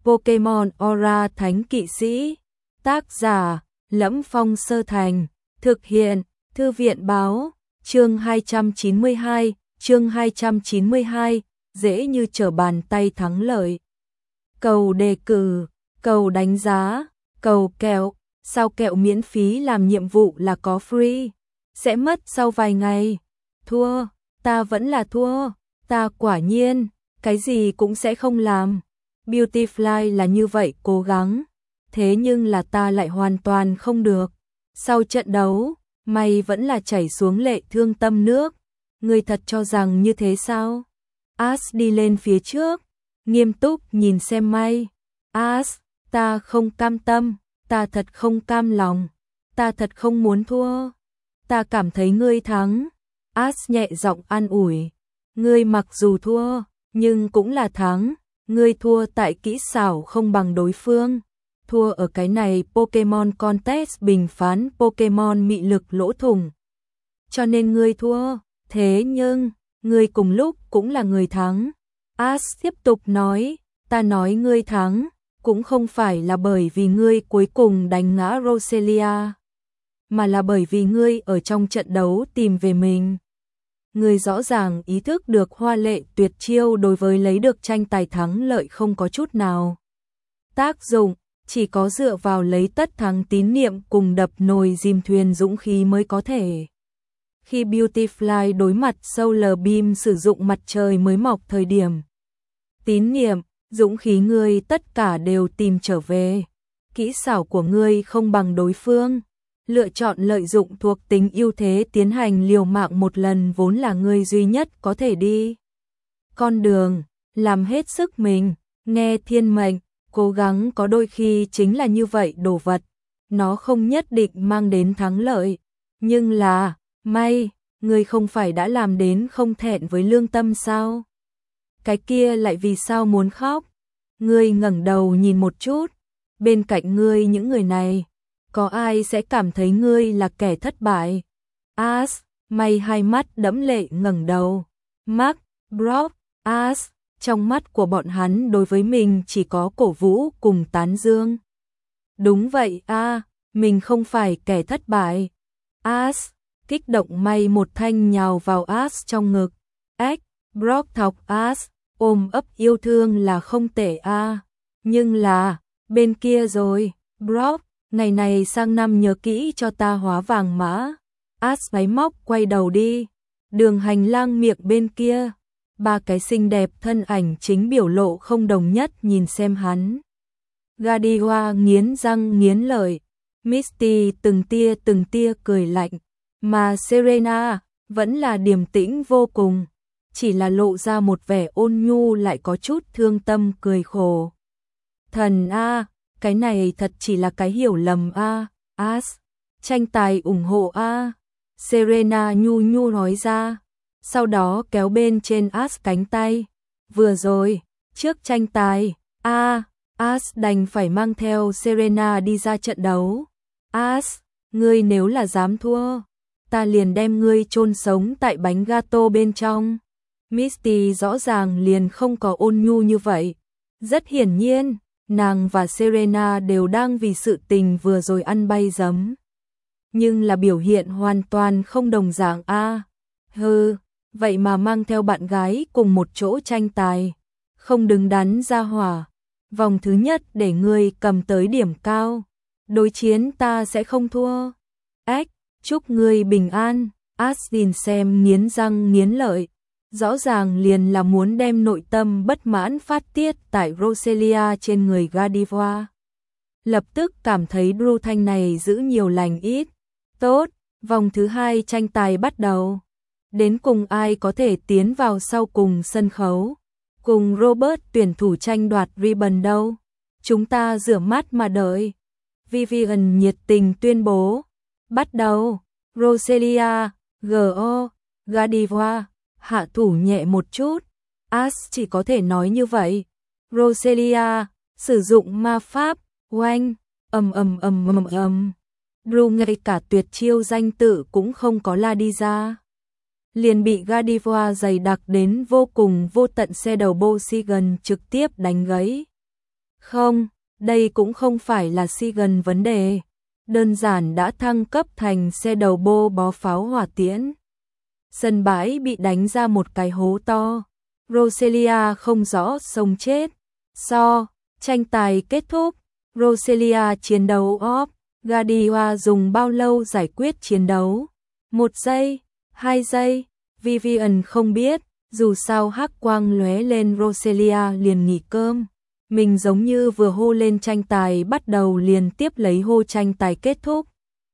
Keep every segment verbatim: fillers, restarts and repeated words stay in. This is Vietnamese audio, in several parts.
Pokemon Aura Thánh Kỵ Sĩ. Tác giả: Lẫm Phong Sơ Thành. Thực hiện: Thư viện báo. Chương hai trăm chín mươi hai, chương hai trăm chín mươi hai, dễ như trở bàn tay thắng lợi. Cầu đề cử, cầu đánh giá, cầu kẹo, sao kẹo miễn phí làm nhiệm vụ là có free, sẽ mất sau vài ngày. Thua, ta vẫn là thua, ta quả nhiên, cái gì cũng sẽ không làm. Beautyfly là như vậy cố gắng, thế nhưng là ta lại hoàn toàn không được. Sau trận đấu, mày vẫn là chảy xuống lệ thương tâm nước. Ngươi thật cho rằng như thế sao? Ash đi lên phía trước, nghiêm túc nhìn xem May. Ash, ta không cam tâm, ta thật không cam lòng, ta thật không muốn thua. Ta cảm thấy ngươi thắng. Ash nhẹ giọng an ủi. Ngươi mặc dù thua, nhưng cũng là thắng. Ngươi thua tại kỹ xảo không bằng đối phương. Thua ở cái này Pokemon Contest bình phán Pokemon mị lực lỗ thủng. Cho nên ngươi thua, thế nhưng, ngươi cùng lúc cũng là người thắng. Ash tiếp tục nói, ta nói ngươi thắng, cũng không phải là bởi vì ngươi cuối cùng đánh ngã Roselia, mà là bởi vì ngươi ở trong trận đấu tìm về mình. Ngươi rõ ràng ý thức được hoa lệ tuyệt chiêu đối với lấy được tranh tài thắng lợi không có chút nào tác dụng, chỉ có dựa vào lấy tất thắng tín niệm cùng đập nồi dìm thuyền dũng khí mới có thể. Khi Beautyfly đối mặt Solar Beam sử dụng mặt trời mới mọc thời điểm, tín niệm, dũng khí ngươi tất cả đều tìm trở về. Kỹ xảo của ngươi không bằng đối phương, lựa chọn lợi dụng thuộc tính ưu thế tiến hành liều mạng một lần vốn là ngươi duy nhất có thể đi con đường, làm hết sức mình, nghe thiên mệnh, cố gắng có đôi khi chính là như vậy đồ vật, nó không nhất định mang đến thắng lợi, nhưng là, may, ngươi không phải đã làm đến không thẹn với lương tâm sao? Cái kia lại vì sao muốn khóc? Ngươi ngẩng đầu nhìn một chút, bên cạnh ngươi những người này, có ai sẽ cảm thấy ngươi là kẻ thất bại? Ash, May hai mắt đẫm lệ ngẩng đầu. Mark, Brock, Ash, trong mắt của bọn hắn đối với mình chỉ có cổ vũ cùng tán dương. Đúng vậy a, à, mình không phải kẻ thất bại. Ash, kích động May một thanh nhào vào Ash trong ngực. Ếch, Brock thọc Ash, ôm ấp yêu thương là không tệ a, à. Nhưng là, bên kia rồi, Brock, ngày này sang năm nhớ kỹ cho ta hóa vàng mã. Ash máy móc quay đầu đi. Đường hành lang miệng bên kia, ba cái xinh đẹp thân ảnh chính biểu lộ không đồng nhất nhìn xem hắn. Godiva nghiến răng nghiến lợi, Misty từng tia từng tia cười lạnh, mà Serena vẫn là điềm tĩnh vô cùng, chỉ là lộ ra một vẻ ôn nhu lại có chút thương tâm cười khổ. Thần a, cái này thật chỉ là cái hiểu lầm a, Ash, tranh tài ủng hộ a, Serena nhu nhu nói ra, sau đó kéo bên trên Ash cánh tay. Vừa rồi, trước tranh tài, a, Ash đành phải mang theo Serena đi ra trận đấu. Ash, ngươi nếu là dám thua, ta liền đem ngươi chôn sống tại bánh gato bên trong. Misty rõ ràng liền không có ôn nhu như vậy. Rất hiển nhiên, nàng và Serena đều đang vì sự tình vừa rồi ăn bay giấm. Nhưng là biểu hiện hoàn toàn không đồng dạng a. À, hừ, vậy mà mang theo bạn gái cùng một chỗ tranh tài, không đứng đắn ra hỏa. Vòng thứ nhất để ngươi cầm tới điểm cao, đối chiến ta sẽ không thua. Ếch, chúc ngươi bình an. Ashley xem nghiến răng nghiến lợi, rõ ràng liền là muốn đem nội tâm bất mãn phát tiết tại Roselia trên người Godiva. Lập tức cảm thấy Drew Thanh này giữ nhiều lành ít. Tốt, vòng thứ hai tranh tài bắt đầu. Đến cùng ai có thể tiến vào sau cùng sân khấu, cùng Robert tuyển thủ tranh đoạt ribbon đâu. Chúng ta rửa mắt mà đợi. Vivian nhiệt tình tuyên bố. Bắt đầu. Roselia, giê o, Godiva, hạ thủ nhẹ một chút. Ash chỉ có thể nói như vậy. Roselia, sử dụng ma pháp, oanh, ầm ầm ầm ầm ầm. Drew ngay cả tuyệt chiêu danh tự cũng không có la đi ra, liền bị Godiva dày đặc đến vô cùng vô tận xe đầu Bosigan trực tiếp đánh gãy. Không, đây cũng không phải là Sigan vấn đề. Đơn giản đã thăng cấp thành xe đầu bô bó pháo hỏa tiễn. Sân bãi bị đánh ra một cái hố to. Roselia không rõ sống chết. So, tranh tài kết thúc. Roselia chiến đấu off. Gardia dùng bao lâu giải quyết chiến đấu? Một giây, hai giây. Vivian không biết. Dù sao hắc quang lóe lên Roselia liền nghỉ cơm. Mình giống như vừa hô lên tranh tài bắt đầu liền tiếp lấy hô tranh tài kết thúc.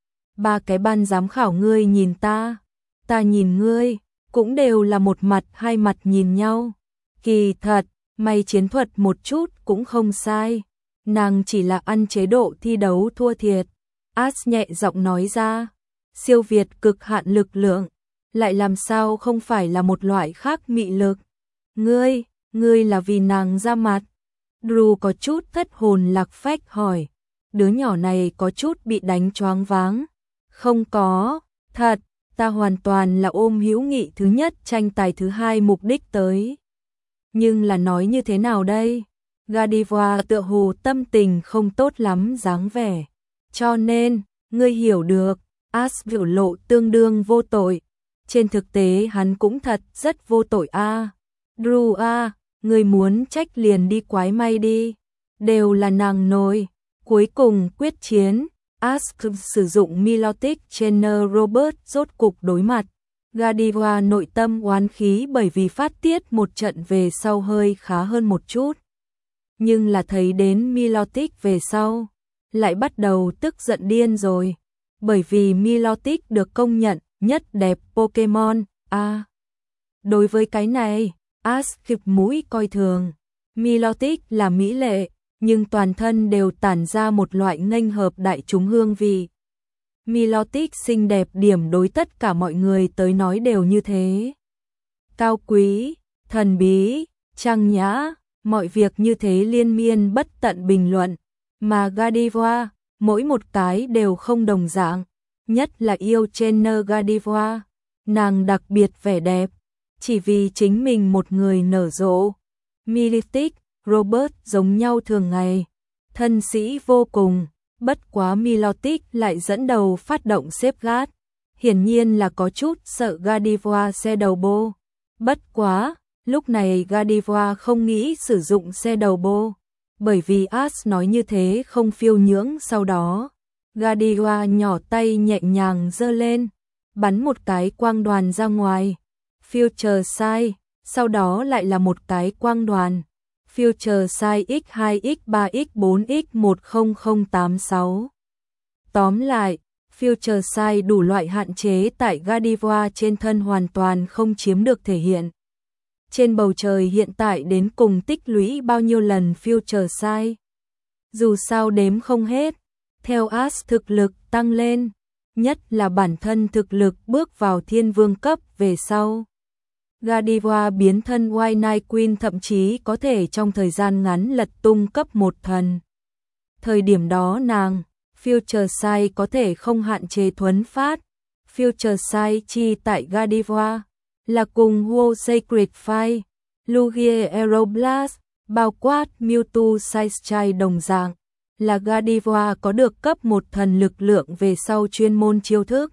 Ba cái ban giám khảo ngươi nhìn ta, ta nhìn ngươi, cũng đều là một mặt hai mặt nhìn nhau. Kỳ thật, mày chiến thuật một chút cũng không sai. Nàng chỉ là ăn chế độ thi đấu thua thiệt. Ash nhẹ giọng nói ra, siêu việt cực hạn lực lượng, lại làm sao không phải là một loại khác mị lực. Ngươi, ngươi là vì nàng ra mặt. Drew có chút thất hồn lạc phách hỏi, đứa nhỏ này có chút bị đánh choáng váng. Không có, thật, ta hoàn toàn là ôm hữu nghị thứ nhất tranh tài thứ hai mục đích tới. Nhưng là nói như thế nào đây? Gardiva tựa hồ tâm tình không tốt lắm dáng vẻ. Cho nên, ngươi hiểu được, Ash biểu lộ tương đương vô tội. Trên thực tế hắn cũng thật rất vô tội a. À. Drew a, à, ngươi muốn trách liền đi quái may đi. Đều là nàng nổi. Cuối cùng quyết chiến, Ash sử dụng Milotic Trainer Robert rốt cục đối mặt. Gardiva nội tâm oán khí bởi vì phát tiết một trận về sau hơi khá hơn một chút. Nhưng là thấy đến Milotic về sau, lại bắt đầu tức giận điên rồi. Bởi vì Milotic được công nhận nhất đẹp Pokemon. À, đối với cái này, Ash khịt mũi coi thường. Milotic là mỹ lệ, nhưng toàn thân đều tản ra một loại nghênh hợp đại chúng hương vị. Milotic xinh đẹp điểm đối tất cả mọi người tới nói đều như thế. Cao quý, thần bí, trang nhã, mọi việc như thế liên miên bất tận bình luận. Mà Gardevoir, mỗi một cái đều không đồng dạng. Nhất là yêu trainer Gardevoir, nàng đặc biệt vẻ đẹp, chỉ vì chính mình một người nở rộ. Milotic, Robert giống nhau thường ngày, thân sĩ vô cùng, bất quá Milotic lại dẫn đầu phát động xếp gát, hiển nhiên là có chút sợ Gardevoir xe đầu bô. Bất quá, lúc này Gardevoir không nghĩ sử dụng xe đầu bô, bởi vì Ash nói như thế không phiêu nhưỡng. Sau đó, Gardevoir nhỏ tay nhẹ nhàng giơ lên, bắn một cái quang đoàn ra ngoài. Future Sight, sau đó lại là một cái quang đoàn. Future Sight x hai x ba x bốn x một không không tám sáu. Tóm lại, Future Sight đủ loại hạn chế tại Gardevoir trên thân hoàn toàn không chiếm được thể hiện. Trên bầu trời hiện tại đến cùng tích lũy bao nhiêu lần Future Sight? Dù sao đếm không hết. Theo Ash thực lực tăng lên, nhất là bản thân thực lực bước vào thiên vương cấp về sau, Gardevoir biến thân White Knight Queen thậm chí có thể trong thời gian ngắn lật tung cấp một thần. Thời điểm đó nàng, Future Sight có thể không hạn chế thuấn phát. Future Sight chi tại Gardevoir là cùng World Sacred Fight, Lugia Aeroblast, bao quát Mewtwo Sidestyle đồng dạng, là Gardevoir có được cấp một thần lực lượng về sau chuyên môn chiêu thức.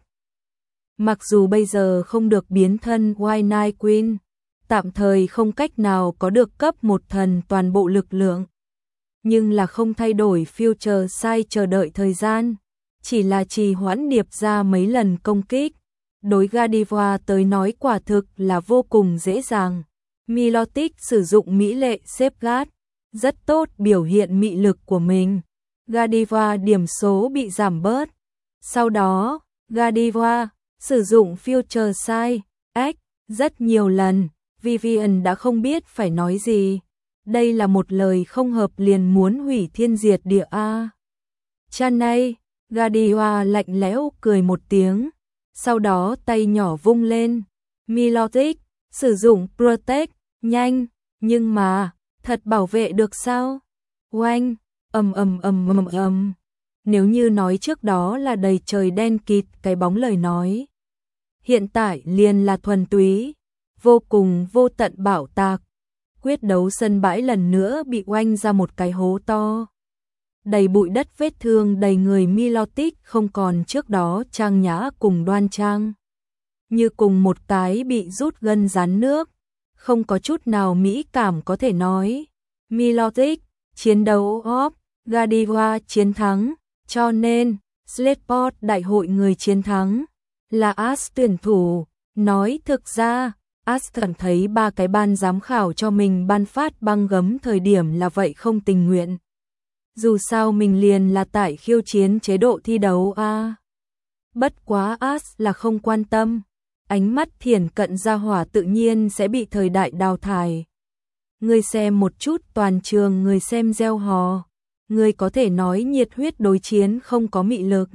Mặc dù bây giờ không được biến thân White Knight Queen, tạm thời không cách nào có được cấp một thần toàn bộ lực lượng, nhưng là không thay đổi Future Sight chờ đợi thời gian, chỉ là trì hoãn điệp ra mấy lần công kích. Đối Gardevoir tới nói quả thực là vô cùng dễ dàng. Milotic sử dụng mỹ lệ xếp gát, rất tốt biểu hiện mị lực của mình. Gardevoir điểm số bị giảm bớt. Sau đó, Gardevoir sử dụng Future Sight X rất nhiều lần. Vivian đã không biết phải nói gì. Đây là một lời không hợp liền muốn hủy thiên diệt địa a. Chanay, Gardevoir lạnh lẽo cười một tiếng. Sau đó tay nhỏ vung lên. Milotic sử dụng Protect, nhanh, nhưng mà, thật bảo vệ được sao? Oanh, ầm ầm ầm ầm ầm. Nếu như nói trước đó là đầy trời đen kịt cái bóng lời nói, hiện tại liền là thuần túy, vô cùng vô tận bảo tạc. quyết đấu sân bãi lần nữa bị oanh ra một cái hố to. Đầy bụi đất, vết thương đầy người, Milotic không còn trước đó trang nhã cùng đoan trang. Như cùng một cái bị rút gân rán nước, không có chút nào mỹ cảm có thể nói. Milotic, chiến đấu off, Gadiwa chiến thắng, cho nên, Slateport đại hội người chiến thắng, là As tuyển thủ. Nói thực ra, As cảm thấy ba cái ban giám khảo cho mình ban phát băng gấm thời điểm là vậy không tình nguyện. Dù sao mình liền là tại khiêu chiến chế độ thi đấu a. À. Bất quá As là không quan tâm, ánh mắt thiển cận ra hỏa tự nhiên sẽ bị thời đại đào thải. Người xem một chút, toàn trường người xem reo hò, người có thể nói nhiệt huyết đối chiến không có mị lực.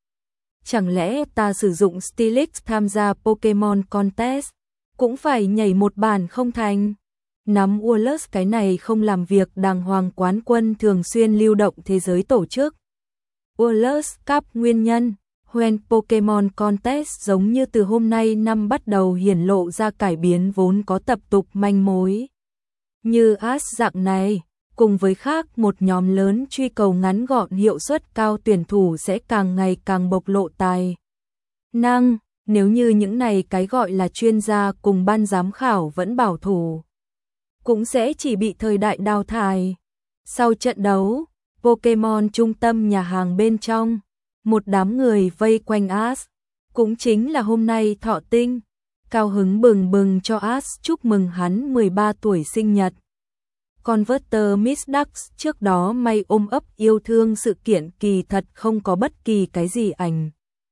Chẳng lẽ ta sử dụng Steelix tham gia Pokemon Contest, cũng phải nhảy một bản không thành? Nắm Wallace cái này không làm việc đàng hoàng quán quân thường xuyên lưu động thế giới tổ chức. Wallace Cup nguyên nhân, when Pokemon Contest giống như từ hôm nay năm bắt đầu hiển lộ ra cải biến vốn có tập tục manh mối. Như As dạng này, cùng với khác một nhóm lớn truy cầu ngắn gọn hiệu suất cao tuyển thủ sẽ càng ngày càng bộc lộ tài năng, nếu như những này cái gọi là chuyên gia cùng ban giám khảo vẫn bảo thủ, cũng sẽ chỉ bị thời đại đào thải. Sau trận đấu, Pokemon trung tâm nhà hàng bên trong, một đám người vây quanh As, cũng chính là hôm nay thọ tinh, cao hứng bừng bừng cho As chúc mừng hắn mười ba tuổi sinh nhật. Converter Miss Ducks trước đó may ôm ấp yêu thương sự kiện kỳ thật không có bất kỳ cái gì ảnh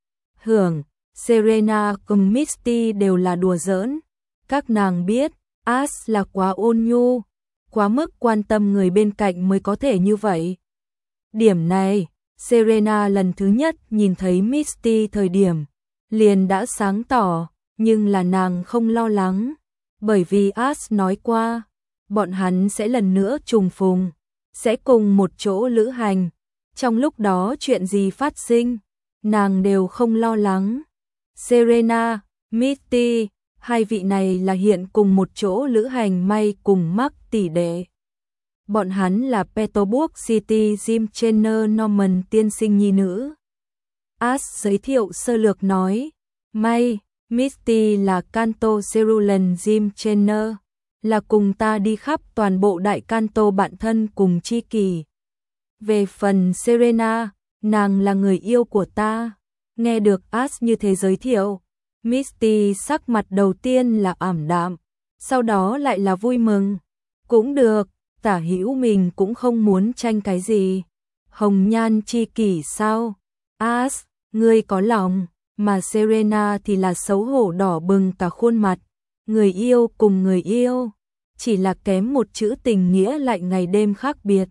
hưởng. Serena cùng Misty đều là đùa giỡn. Các nàng biết, As là quá ôn nhu, quá mức quan tâm người bên cạnh mới có thể như vậy. Điểm này, Serena lần thứ nhất nhìn thấy Misty thời điểm, liền đã sáng tỏ, nhưng là nàng không lo lắng, bởi vì As nói qua, bọn hắn sẽ lần nữa trùng phùng, sẽ cùng một chỗ lữ hành. Trong lúc đó chuyện gì phát sinh, nàng đều không lo lắng. Serena, Misty, hai vị này là hiện cùng một chỗ lữ hành may cùng mắc tỷ đệ. Bọn hắn là Petersburg City Gym Trainer Norman tiên sinh nhi nữ. As giới thiệu sơ lược nói, may, Misty là Kanto Cerulean Gym Trainer, là cùng ta đi khắp toàn bộ đại Kanto bạn thân cùng tri kỷ. Về phần Serena, nàng là người yêu của ta. Nghe được As như thế giới thiệu, Misty sắc mặt đầu tiên là ảm đạm, sau đó lại là vui mừng. Cũng được, tả hữu mình cũng không muốn tranh cái gì. Hồng nhan chi kỷ sao? As, ngươi có lòng, mà Serena thì là xấu hổ đỏ bừng cả khuôn mặt. Người yêu cùng người yêu, chỉ là kém một chữ tình nghĩa lại ngày đêm khác biệt.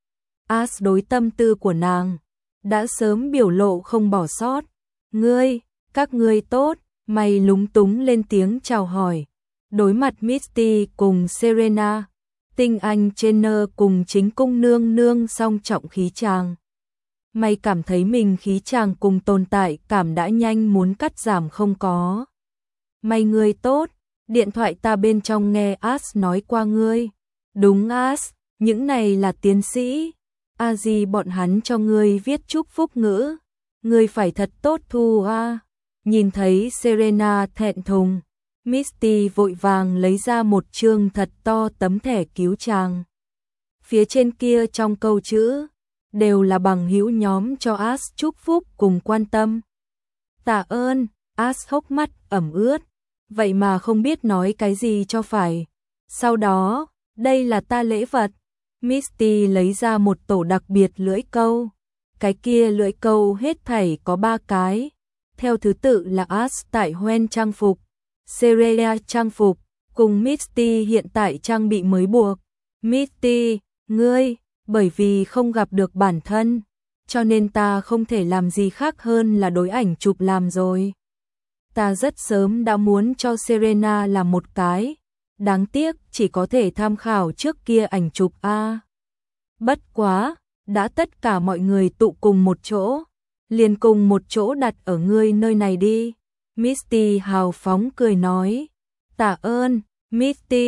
As đối tâm tư của nàng, đã sớm biểu lộ không bỏ sót. Ngươi, các ngươi tốt, mày lúng túng lên tiếng chào hỏi. Đối mặt Misty cùng Serena, tinh anh trainer cùng chính cung nương nương song trọng khí chàng. Mày cảm thấy mình khí chàng cùng tồn tại cảm đã nhanh muốn cắt giảm không có. Mày ngươi tốt, điện thoại ta bên trong nghe As nói qua ngươi. Đúng As, những này là tiến sĩ. A gì bọn hắn cho ngươi viết chúc phúc ngữ. Ngươi phải thật tốt thu a. Nhìn thấy Serena thẹn thùng, Misty vội vàng lấy ra một chương thật to tấm thẻ cứu chàng. Phía trên kia trong câu chữ, đều là bằng hữu nhóm cho As chúc phúc cùng quan tâm. Tạ ơn, As hốc mắt ẩm ướt, vậy mà không biết nói cái gì cho phải. Sau đó, đây là ta lễ vật. Misty lấy ra một tổ đặc biệt lưỡi câu. Cái kia lưỡi câu hết thảy có ba cái. Theo thứ tự là As tại Hoen trang phục, Serena trang phục, cùng Misty hiện tại trang bị mới buộc. Misty, ngươi, bởi vì không gặp được bản thân, cho nên ta không thể làm gì khác hơn là đối ảnh chụp làm rồi. Ta rất sớm đã muốn cho Serena làm một cái, đáng tiếc chỉ có thể tham khảo trước kia ảnh chụp a. Bất quá, đã tất cả mọi người tụ cùng một chỗ, liền cùng một chỗ đặt ở ngươi nơi này đi. Misty hào phóng cười nói, tạ ơn, Misty,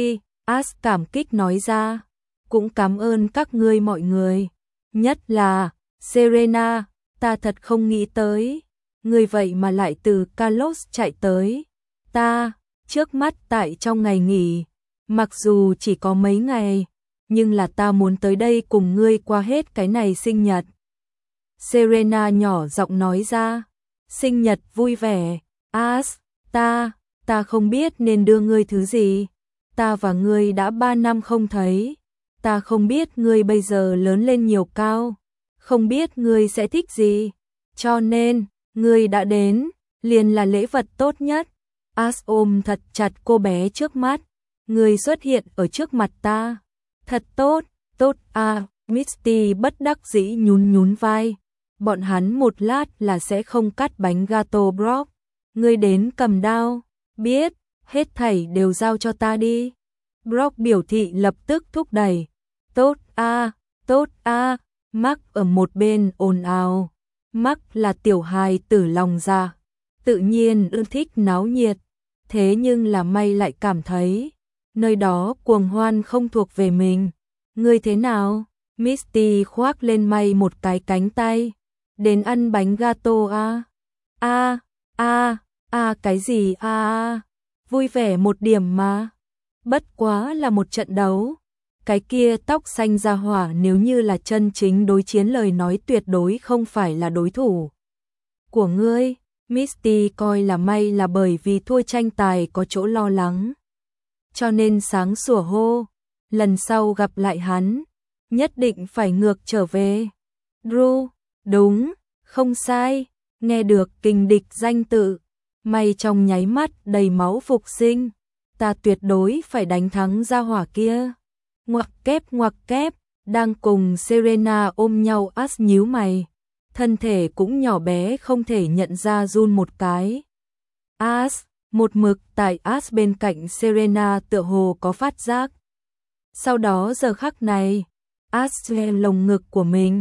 As cảm kích nói ra. Cũng cảm ơn các ngươi mọi người. Nhất là, Serena, ta thật không nghĩ tới. Người vậy mà lại từ Kalos chạy tới. Ta, trước mắt tại trong ngày nghỉ, mặc dù chỉ có mấy ngày, nhưng là ta muốn tới đây cùng ngươi qua hết cái này sinh nhật. Serena nhỏ giọng nói ra. Sinh nhật vui vẻ. As, ta, ta không biết nên đưa ngươi thứ gì. Ta và ngươi đã ba năm không thấy. Ta không biết ngươi bây giờ lớn lên nhiều cao. Không biết ngươi sẽ thích gì. Cho nên, ngươi đã đến, liền là lễ vật tốt nhất. As ôm thật chặt cô bé trước mắt. Ngươi xuất hiện ở trước mặt ta. Thật tốt, tốt à, Misty bất đắc dĩ nhún nhún vai. Bọn hắn một lát là sẽ không cắt bánh gato Brock. Ngươi đến cầm đao. Biết, hết thảy đều giao cho ta đi. Brock biểu thị lập tức thúc đẩy. Tốt a, tốt a. Mark ở một bên ồn ào. Mark là tiểu hài tử lòng dạ, tự nhiên ưa thích náo nhiệt. Thế nhưng là may lại cảm thấy nơi đó cuồng hoan không thuộc về mình. Ngươi thế nào? Misty khoác lên may một cái cánh tay. Đến ăn bánh gato a. A, a, a cái gì a a. Vui vẻ một điểm mà. Bất quá là một trận đấu. Cái kia tóc xanh ra hỏa nếu như là chân chính đối chiến lời nói tuyệt đối không phải là đối thủ của ngươi. Misty coi là may là bởi vì thua tranh tài có chỗ lo lắng. Cho nên sáng sủa hô. Lần sau gặp lại hắn, nhất định phải ngược trở về. Drew, đúng, không sai. Nghe được kình địch danh tự, may trong nháy mắt đầy máu phục sinh. Ta tuyệt đối phải đánh thắng gia hỏa kia. Ngoặc kép ngoặc kép, đang cùng Serena ôm nhau. As nhíu mày, thân thể cũng nhỏ bé không thể nhận ra run một cái. As, một mực tại As bên cạnh Serena tựa hồ có phát giác. Sau đó giờ khắc này, As che lồng ngực của mình,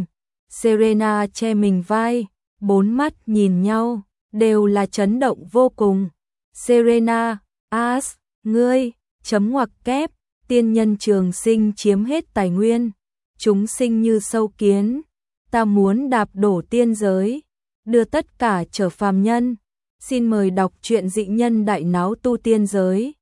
Serena che mình vai, bốn mắt nhìn nhau, đều là chấn động vô cùng. Serena, As, ngươi, chấm ngoặc kép. Tiên nhân trường sinh chiếm hết tài nguyên, chúng sinh như sâu kiến, ta muốn đạp đổ tiên giới, đưa tất cả trở phàm nhân. Xin mời đọc truyện Dị Nhân Đại Náo Tu Tiên Giới.